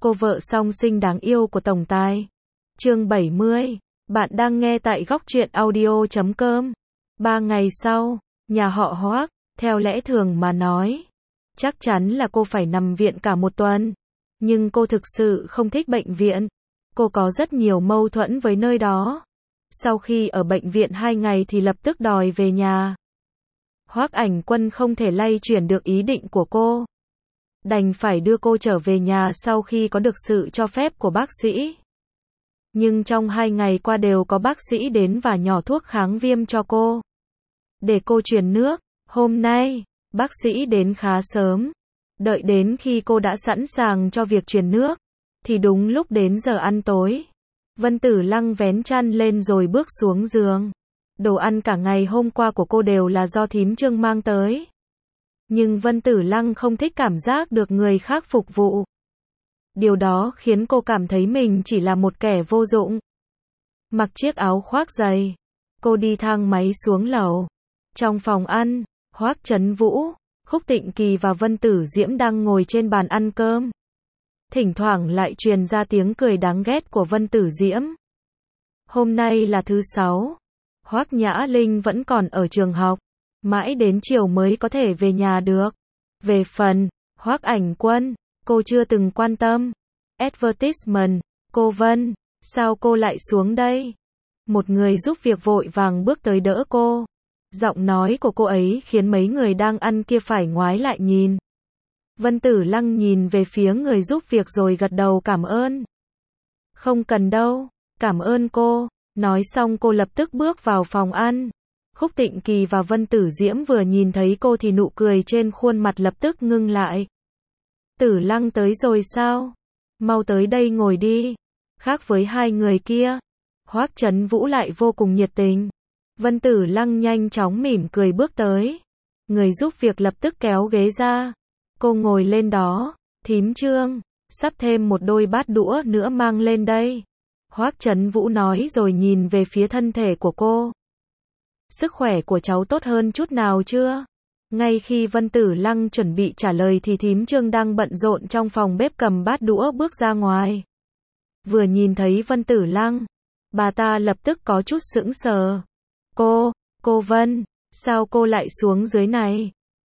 cô vợ song sinh đáng yêu của tổng tài. Chương 70. Bạn đang nghe tại góc truyện audio.com. 3 ngày sau, nhà họ Hoác, theo lẽ thường mà nói, chắc chắn là cô phải nằm viện cả một tuần. Nhưng cô thực sự không thích bệnh viện. Cô có rất nhiều mâu thuẫn với nơi đó. Sau khi ở bệnh viện 2 ngày thì lập tức đòi về nhà. Hoác Ảnh Quân không thể lay chuyển được ý định của cô. Đành phải đưa cô trở về nhà sau khi có được sự cho phép của bác sĩ. Nhưng trong 2 ngày qua đều có bác sĩ đến và nhỏ thuốc kháng viêm cho cô. Để cô truyền nước. Hôm nay, bác sĩ đến khá sớm. Đợi đến khi cô đã sẵn sàng cho việc truyền nước, thì đúng lúc đến giờ ăn tối. Vân Tử Lăng vén chăn lên rồi bước xuống giường. Đồ ăn cả ngày hôm qua của cô đều là do thím Trương mang tới. Nhưng Vân Tử Lăng không thích cảm giác được người khác phục vụ. Điều đó khiến cô cảm thấy mình chỉ là một kẻ vô dụng. Mặc chiếc áo khoác dày, cô đi thang máy xuống lầu. Trong phòng ăn, Hoắc Chấn Vũ, Khúc Tịnh Kỳ và Vân Tử Diễm đang ngồi trên bàn ăn cơm. Thỉnh thoảng lại truyền ra tiếng cười đáng ghét của Vân Tử Diễm. Hôm nay là thứ 6. Hoắc Nhã Linh vẫn còn ở trường học. Mãi đến chiều mới có thể về nhà được. Về phần Hoắc Ảnh Quân, cô chưa từng quan tâm. Advertisement, cô Vân, sao cô lại xuống đây? Một người giúp việc vội vàng bước tới đỡ cô. Giọng nói của cô ấy khiến mấy người đang ăn kia phải ngoái lại nhìn. Vân Tử Lăng nhìn về phía người giúp việc rồi gật đầu cảm ơn. Không cần đâu, cảm ơn cô. Nói xong cô lập tức bước vào phòng ăn. Khúc Tịnh Kỳ và Vân Tử Diễm vừa nhìn thấy cô thì nụ cười trên khuôn mặt lập tức ngưng lại. Tử Lăng tới rồi sao? Mau tới đây ngồi đi. Khác với hai người kia, Hoắc Chấn Vũ lại vô cùng nhiệt tình. Vân Tử Lăng nhanh chóng mỉm cười bước tới. Người giúp việc lập tức kéo ghế ra. Cô ngồi lên đó. Thím Trương, sắp thêm một đôi bát đũa nữa mang lên đây. Hoắc Chấn Vũ nói rồi nhìn về phía thân thể của cô. Sức khỏe của cháu tốt hơn chút nào chưa? Ngay khi Vân Tử Lăng chuẩn bị trả lời thì thím Trương đang bận rộn trong phòng bếp cầm bát đũa bước ra ngoài. Vừa nhìn thấy Vân Tử Lăng, bà ta lập tức có chút sững sờ. Cô Vân, sao cô lại xuống dưới này?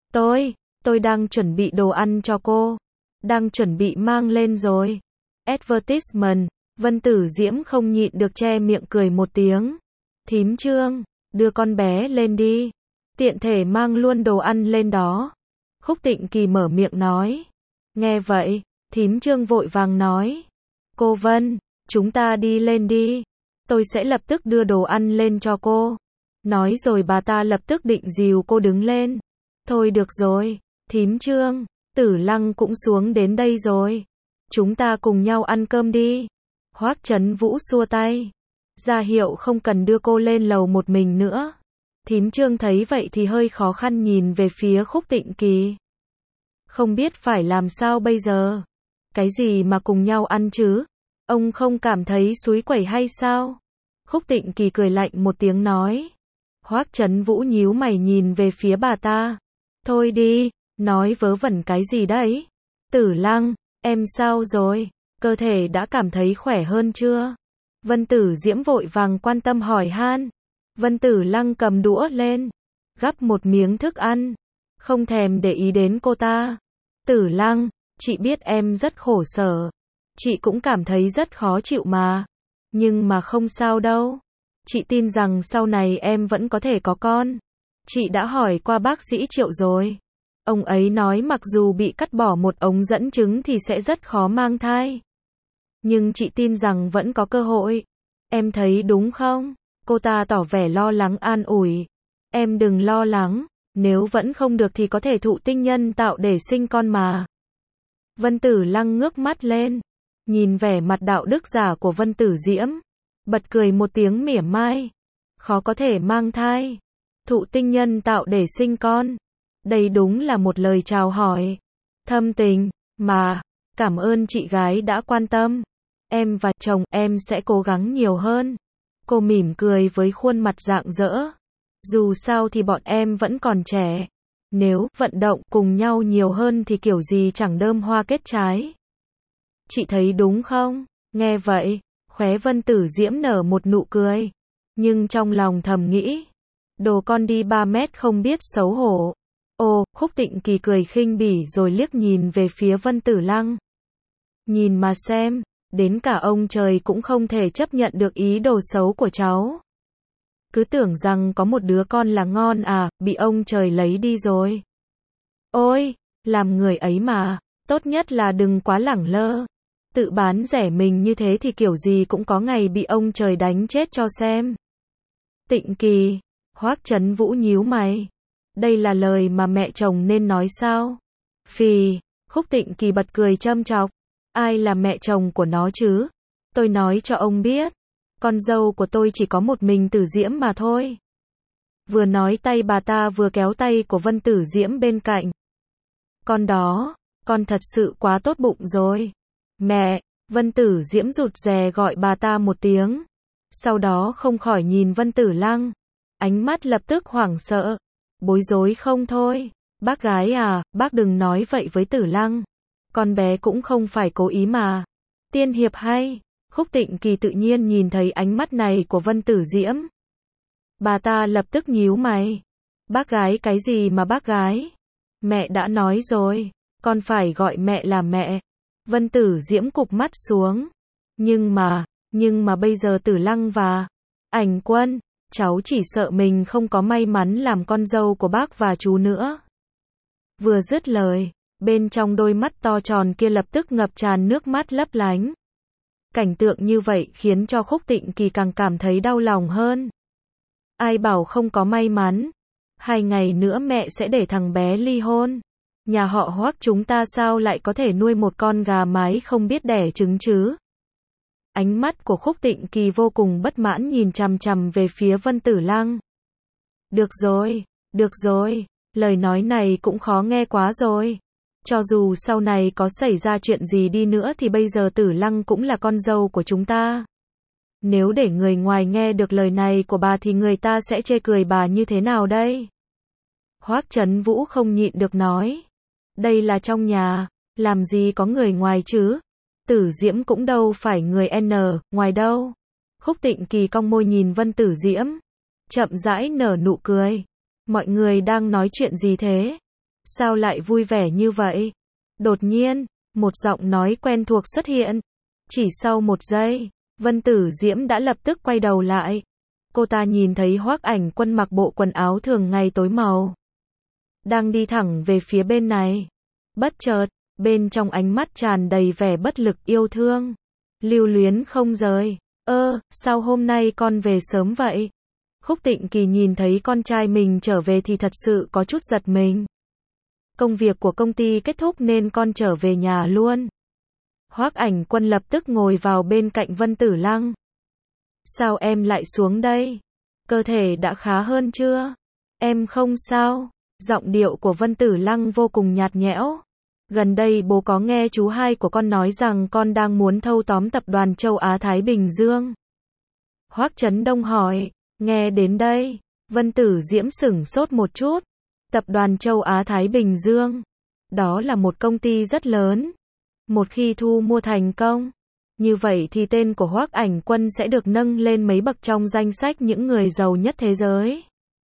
Tôi đang chuẩn bị đồ ăn cho cô. Đang chuẩn bị mang lên rồi. Advertisement, Vân Tử Diễm không nhịn được che miệng cười một tiếng. Thím Trương, đưa con bé lên đi. Tiện thể mang luôn đồ ăn lên đó. Khúc Tịnh Kỳ mở miệng nói. Nghe vậy, thím Trương vội vàng nói. Cô Vân, chúng ta đi lên đi. Tôi sẽ lập tức đưa đồ ăn lên cho cô. Nói rồi bà ta lập tức định dìu cô đứng lên. Thôi được rồi, thím Trương, Tử Lăng cũng xuống đến đây rồi. Chúng ta cùng nhau ăn cơm đi. Hoắc Chấn Vũ xua tay. Ra hiệu không cần đưa cô lên lầu một mình nữa. Thím Trương thấy vậy thì hơi khó khăn nhìn về phía Khúc Tịnh Kỳ. Không biết phải làm sao bây giờ. Cái gì mà cùng nhau ăn chứ? Ông không cảm thấy xúi quẩy hay sao? Khúc Tịnh Kỳ cười lạnh một tiếng nói. Hoắc Chấn Vũ nhíu mày nhìn về phía bà ta. Thôi đi, nói vớ vẩn cái gì đấy? Tử Lăng, em sao rồi? Cơ thể đã cảm thấy khỏe hơn chưa? Vân Tử Diễm vội vàng quan tâm hỏi han. Vân Tử Lăng cầm đũa lên, gắp một miếng thức ăn, không thèm để ý đến cô ta. Tử Lăng, chị biết em rất khổ sở. Chị cũng cảm thấy rất khó chịu mà. Nhưng mà không sao đâu. Chị tin rằng sau này em vẫn có thể có con. Chị đã hỏi qua bác sĩ Triệu rồi. Ông ấy nói mặc dù bị cắt bỏ một ống dẫn trứng thì sẽ rất khó mang thai. Nhưng chị tin rằng vẫn có cơ hội. Em thấy đúng không? Cô ta tỏ vẻ lo lắng an ủi. Em đừng lo lắng. Nếu vẫn không được thì có thể thụ tinh nhân tạo để sinh con mà. Vân Tử Lăng ngước mắt lên. Nhìn vẻ mặt đạo đức giả của Vân Tử Diễm. Bật cười một tiếng mỉa mai. Khó có thể mang thai. Thụ tinh nhân tạo để sinh con. Đây đúng là một lời chào hỏi thâm tình, mà. Cảm ơn chị gái đã quan tâm. Em và chồng em sẽ cố gắng nhiều hơn. Cô mỉm cười với khuôn mặt rạng rỡ. Dù sao thì bọn em vẫn còn trẻ. Nếu vận động cùng nhau nhiều hơn thì kiểu gì chẳng đơm hoa kết trái. Chị thấy đúng không? Nghe vậy, khóe Vân Tử Diễm nở một nụ cười. Nhưng trong lòng thầm nghĩ, đồ con đi 3 mét không biết xấu hổ. Ồ, Khúc Tịnh Kỳ cười khinh bỉ rồi liếc nhìn về phía Vân Tử Lăng. Nhìn mà xem, đến cả ông trời cũng không thể chấp nhận được ý đồ xấu của cháu. Cứ tưởng rằng có một đứa con là ngon à, bị ông trời lấy đi rồi. Ôi, làm người ấy mà, tốt nhất là đừng quá lẳng lơ. Tự bán rẻ mình như thế thì kiểu gì cũng có ngày bị ông trời đánh chết cho xem. Tịnh Kỳ, Hoắc Chấn Vũ nhíu mày. Đây là lời mà mẹ chồng nên nói sao? Phì, Khúc Tịnh Kỳ bật cười châm chọc. Ai là mẹ chồng của nó chứ? Tôi nói cho ông biết, con dâu của tôi chỉ có một mình Tử Diễm mà thôi. Vừa nói tay bà ta vừa kéo tay của Vân Tử Diễm bên cạnh. Con đó, con thật sự quá tốt bụng rồi. Mẹ, Vân Tử Diễm rụt rè gọi bà ta một tiếng. Sau đó không khỏi nhìn Vân Tử Lăng. Ánh mắt lập tức hoảng sợ. Bối rối không thôi. Bác gái à, bác đừng nói vậy với Tử Lăng. Con bé cũng không phải cố ý mà. Tiên hiệp hay. Khúc Tịnh Kỳ tự nhiên nhìn thấy ánh mắt này của Vân Tử Diễm. Bà ta lập tức nhíu mày. Bác gái cái gì mà bác gái? Mẹ đã nói rồi, con phải gọi mẹ là mẹ. Vân Tử Diễm cụp mắt xuống. Nhưng mà bây giờ Tử Lăng và Ảnh Quân, cháu chỉ sợ mình không có may mắn làm con dâu của bác và chú nữa. Vừa dứt lời, bên trong đôi mắt to tròn kia lập tức ngập tràn nước mắt lấp lánh. Cảnh tượng như vậy khiến cho Khúc Tịnh Kỳ càng cảm thấy đau lòng hơn. Ai bảo không có may mắn. 2 ngày nữa mẹ sẽ để thằng bé ly hôn. Nhà họ Hoắc chúng ta sao lại có thể nuôi một con gà mái không biết đẻ trứng chứ? Ánh mắt của Khúc Tịnh Kỳ vô cùng bất mãn nhìn chằm chằm về phía Vân Tử Lăng. Được rồi, lời nói này cũng khó nghe quá rồi. Cho dù sau này có xảy ra chuyện gì đi nữa thì bây giờ Tử Lăng cũng là con dâu của chúng ta. Nếu để người ngoài nghe được lời này của bà thì người ta sẽ chê cười bà như thế nào đây? Hoắc Chấn Vũ không nhịn được nói. Đây là trong nhà, làm gì có người ngoài chứ? Tử Diễm cũng đâu phải người ngoài đâu. Khúc Tịnh Kỳ cong môi nhìn Vân Tử Diễm. Chậm rãi nở nụ cười. Mọi người đang nói chuyện gì thế? Sao lại vui vẻ như vậy? Đột nhiên, một giọng nói quen thuộc xuất hiện. Chỉ sau 1 giây, Vân Tử Diễm đã lập tức quay đầu lại. Cô ta nhìn thấy Hoắc Ảnh Quân mặc bộ quần áo thường ngày tối màu. Đang đi thẳng về phía bên này. Bất chợt, bên trong ánh mắt tràn đầy vẻ bất lực yêu thương. Lưu luyến không rời. Sao hôm nay con về sớm vậy? Khúc Tịnh Kỳ nhìn thấy con trai mình trở về thì thật sự có chút giật mình. Công việc của công ty kết thúc nên con trở về nhà luôn. Hoắc Ảnh Quân lập tức ngồi vào bên cạnh Vân Tử Lăng. Sao em lại xuống đây? Cơ thể đã khá hơn chưa? Em không sao. Giọng điệu của Vân Tử Lăng vô cùng nhạt nhẽo. Gần đây bố có nghe chú hai của con nói rằng con đang muốn thâu tóm tập đoàn Châu Á Thái Bình Dương. Hoắc Chấn Đông hỏi. Nghe đến đây, Vân Tử Diễm sửng sốt một chút. Tập đoàn Châu Á Thái Bình Dương. Đó là một công ty rất lớn. Một khi thu mua thành công, như vậy thì tên của Hoắc Ảnh Quân sẽ được nâng lên mấy bậc trong danh sách những người giàu nhất thế giới.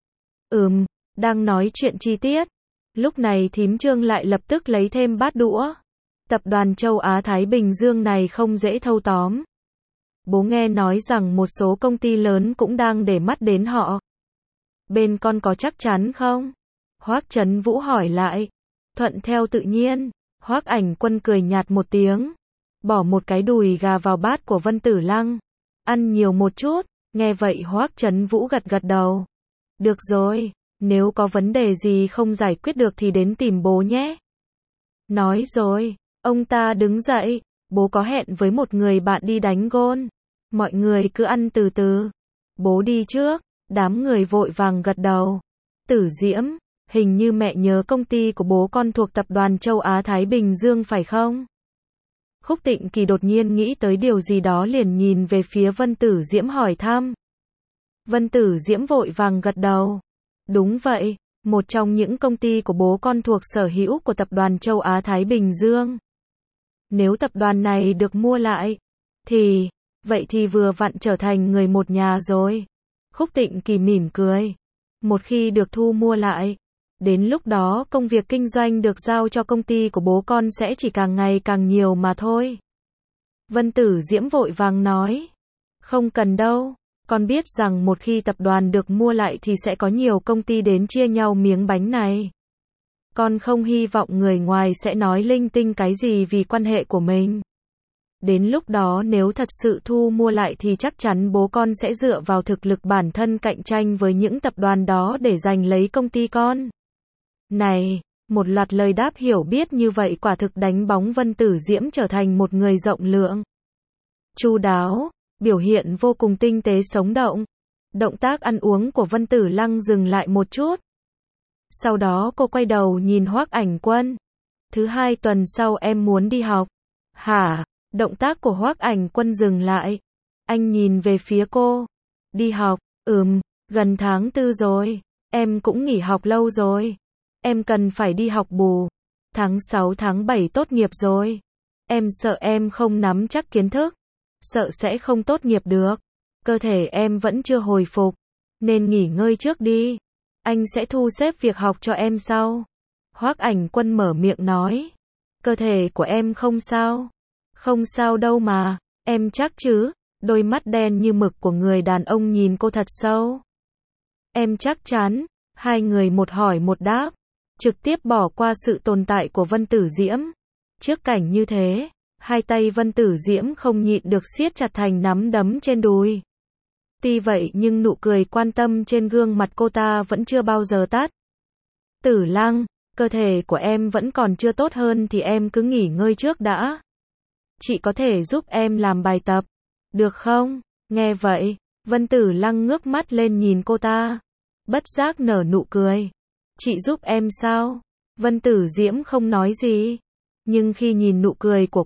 Đang nói chuyện chi tiết. Lúc này thím Trương lại lập tức lấy thêm bát đũa. Tập đoàn Châu Á Thái Bình Dương này không dễ thâu tóm. Bố nghe nói rằng một số công ty lớn cũng đang để mắt đến họ. Bên con có chắc chắn không? Hoắc Chấn Vũ hỏi lại. Thuận theo tự nhiên. Hoắc Ảnh Quân cười nhạt một tiếng. Bỏ một cái đùi gà vào bát của Vân Tử Lăng. Ăn nhiều một chút. Nghe vậy Hoắc Chấn Vũ gật gật đầu. Được rồi. Nếu có vấn đề gì không giải quyết được thì đến tìm bố nhé. Nói rồi, ông ta đứng dậy. Bố có hẹn với một người bạn đi đánh gôn. Mọi người cứ ăn từ từ. Bố đi trước. Đám người vội vàng gật đầu. Tử Diễm, hình như mẹ nhớ công ty của bố con thuộc tập đoàn Châu Á Thái Bình Dương phải không? Khúc Tịnh Kỳ đột nhiên nghĩ tới điều gì đó liền nhìn về phía Vân Tử Diễm hỏi thăm. Vân Tử Diễm vội vàng gật đầu. Đúng vậy, một trong những công ty của bố con thuộc sở hữu của tập đoàn Châu Á Thái Bình Dương. Nếu tập đoàn này được mua lại, vậy thì vừa vặn trở thành người một nhà rồi. Khúc Tịnh Kỳ mỉm cười. Một khi được thu mua lại, đến lúc đó công việc kinh doanh được giao cho công ty của bố con sẽ chỉ càng ngày càng nhiều mà thôi. Vân Tử Diễm vội vàng nói. Không cần đâu, con biết rằng một khi tập đoàn được mua lại thì sẽ có nhiều công ty đến chia nhau miếng bánh này. Con không hy vọng người ngoài sẽ nói linh tinh cái gì vì quan hệ của mình. Đến lúc đó nếu thật sự thu mua lại thì chắc chắn bố con sẽ dựa vào thực lực bản thân cạnh tranh với những tập đoàn đó để giành lấy công ty con. Này, một loạt lời đáp hiểu biết như vậy quả thực đánh bóng Vân Tử Diễm trở thành một người rộng lượng, chu đáo, biểu hiện vô cùng tinh tế sống động. Động tác ăn uống của Vân Tử Lăng dừng lại một chút. Sau đó cô quay đầu nhìn Hoắc Ảnh Quân. Thứ 2 tuần sau em muốn đi học. Hả? Động tác của Hoắc Ảnh Quân dừng lại. Anh nhìn về phía cô. Đi học? Gần tháng 4 rồi. Em cũng nghỉ học lâu rồi. Em cần phải đi học bù. Tháng 6 tháng 7 tốt nghiệp rồi. Em sợ em không nắm chắc kiến thức. Sợ sẽ không tốt nghiệp được. Cơ thể em vẫn chưa hồi phục. Nên nghỉ ngơi trước đi. Anh sẽ thu xếp việc học cho em sau. Hoắc Ảnh Quân mở miệng nói. Cơ thể của em không sao. Không sao đâu mà. Em chắc chứ? Đôi mắt đen như mực của người đàn ông nhìn cô thật sâu. Em chắc chắn. Hai người một hỏi một đáp. Trực tiếp bỏ qua sự tồn tại của Vân Tử Diễm. Trước cảnh như thế, hai tay Vân Tử Diễm không nhịn được siết chặt thành nắm đấm trên đùi. Tuy vậy nhưng nụ cười quan tâm trên gương mặt cô ta vẫn chưa bao giờ tắt. Tử Lăng, cơ thể của em vẫn còn chưa tốt hơn thì em cứ nghỉ ngơi trước đã. Chị có thể giúp em làm bài tập, được không? Nghe vậy, Vân Tử Lăng ngước mắt lên nhìn cô ta. Bất giác nở nụ cười. Chị giúp em sao? Vân Tử Diễm không nói gì. Nhưng khi nhìn nụ cười của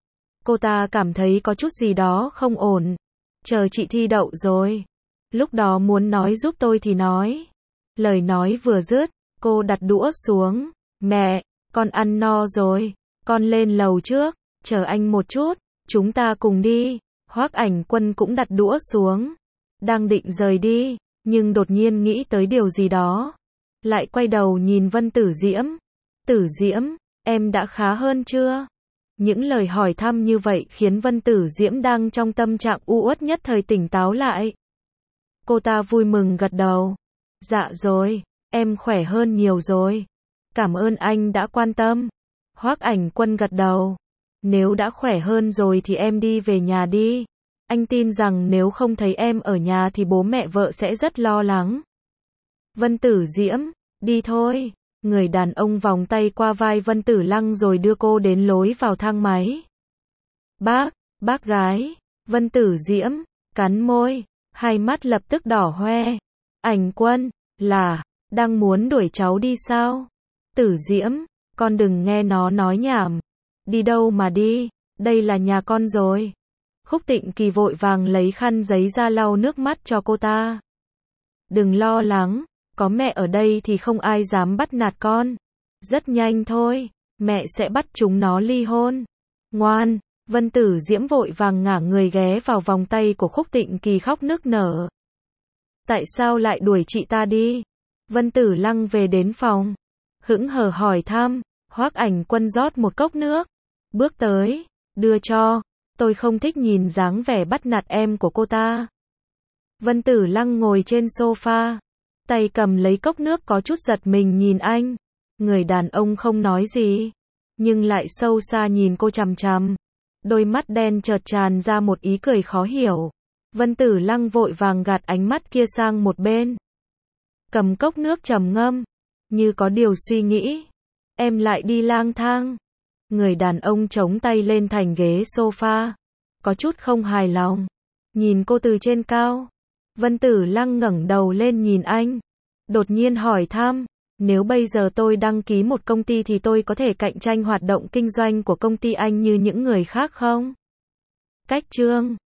cô ta cảm thấy có chút gì đó không ổn. Chờ chị thi đậu rồi. Lúc đó muốn nói giúp tôi thì nói. Lời nói vừa dứt, cô đặt đũa xuống. Mẹ, con ăn no rồi. Con lên lầu trước. Chờ anh một chút. Chúng ta cùng đi. Hoắc Ảnh Quân cũng đặt đũa xuống. Đang định rời đi. Nhưng đột nhiên nghĩ tới điều gì đó. Lại quay đầu nhìn Vân Tử Diễm. Tử Diễm, em đã khá hơn chưa? Những lời hỏi thăm như vậy khiến Vân Tử Diễm đang trong tâm trạng u uất nhất thời tỉnh táo lại. Cô ta vui mừng gật đầu. Dạ rồi, em khỏe hơn nhiều rồi. Cảm ơn anh đã quan tâm. Hoắc Ảnh Quân gật đầu. Nếu đã khỏe hơn rồi thì em đi về nhà đi. Anh tin rằng nếu không thấy em ở nhà thì bố mẹ vợ sẽ rất lo lắng. Vân Tử Diễm, đi thôi. Người đàn ông vòng tay qua vai Vân Tử Lăng rồi đưa cô đến lối vào thang máy. Bác gái. Vân Tử Diễm, cắn môi, hai mắt lập tức đỏ hoe. Ảnh Quân, đang muốn đuổi cháu đi sao? Tử Diễm, con đừng nghe nó nói nhảm. Đi đâu mà đi, đây là nhà con rồi. Khúc Tịnh Kỳ vội vàng lấy khăn giấy ra lau nước mắt cho cô ta. Đừng lo lắng. Có mẹ ở đây thì không ai dám bắt nạt con. Rất nhanh thôi, mẹ sẽ bắt chúng nó ly hôn. Ngoan, Vân Tử Diễm vội vàng ngả người ghé vào vòng tay của Khúc Tịnh Kỳ khóc nức nở. Tại sao lại đuổi chị ta đi? Vân Tử Lăng về đến phòng. Hững hờ hỏi thăm, Hoắc Ảnh Quân rót một cốc nước. Bước tới, đưa cho. Tôi không thích nhìn dáng vẻ bắt nạt em của cô ta. Vân Tử Lăng ngồi trên sofa. Tay cầm lấy cốc nước có chút giật mình nhìn anh. Người đàn ông không nói gì. Nhưng lại sâu xa nhìn cô chằm chằm. Đôi mắt đen chợt tràn ra một ý cười khó hiểu. Vân Tử Lăng vội vàng gạt ánh mắt kia sang một bên. Cầm cốc nước trầm ngâm. Như có điều suy nghĩ. Em lại đi lang thang. Người đàn ông chống tay lên thành ghế sofa. Có chút không hài lòng. Nhìn cô từ trên cao. Vân Tử Lăng ngẩng đầu lên nhìn anh. Đột nhiên hỏi thăm. Nếu bây giờ tôi đăng ký một công ty thì tôi có thể cạnh tranh hoạt động kinh doanh của công ty anh như những người khác không? Cách chương